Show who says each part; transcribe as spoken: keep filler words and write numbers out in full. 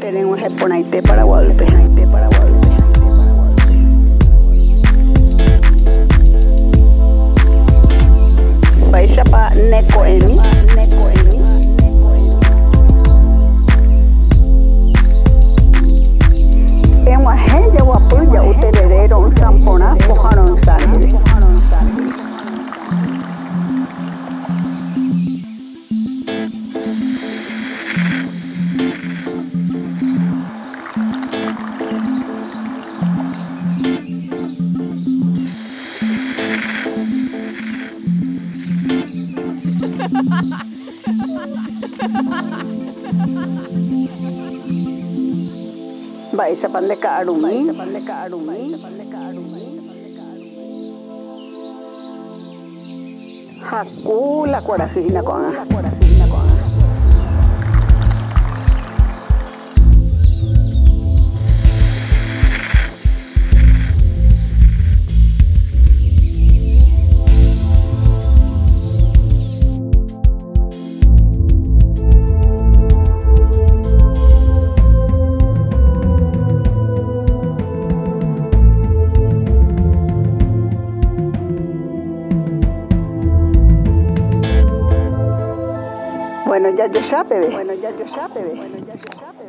Speaker 1: Tenemos el Ponaité para Guadalupe. Paisa pa neko eni. En wahenja wapuja utererero un sampona pojaron sangre. Baisa pande kaarumi. Hakula kuarajina koanga. Bueno, ya yo sabe, bueno, ya yo sabe, bueno, ya yo sabe.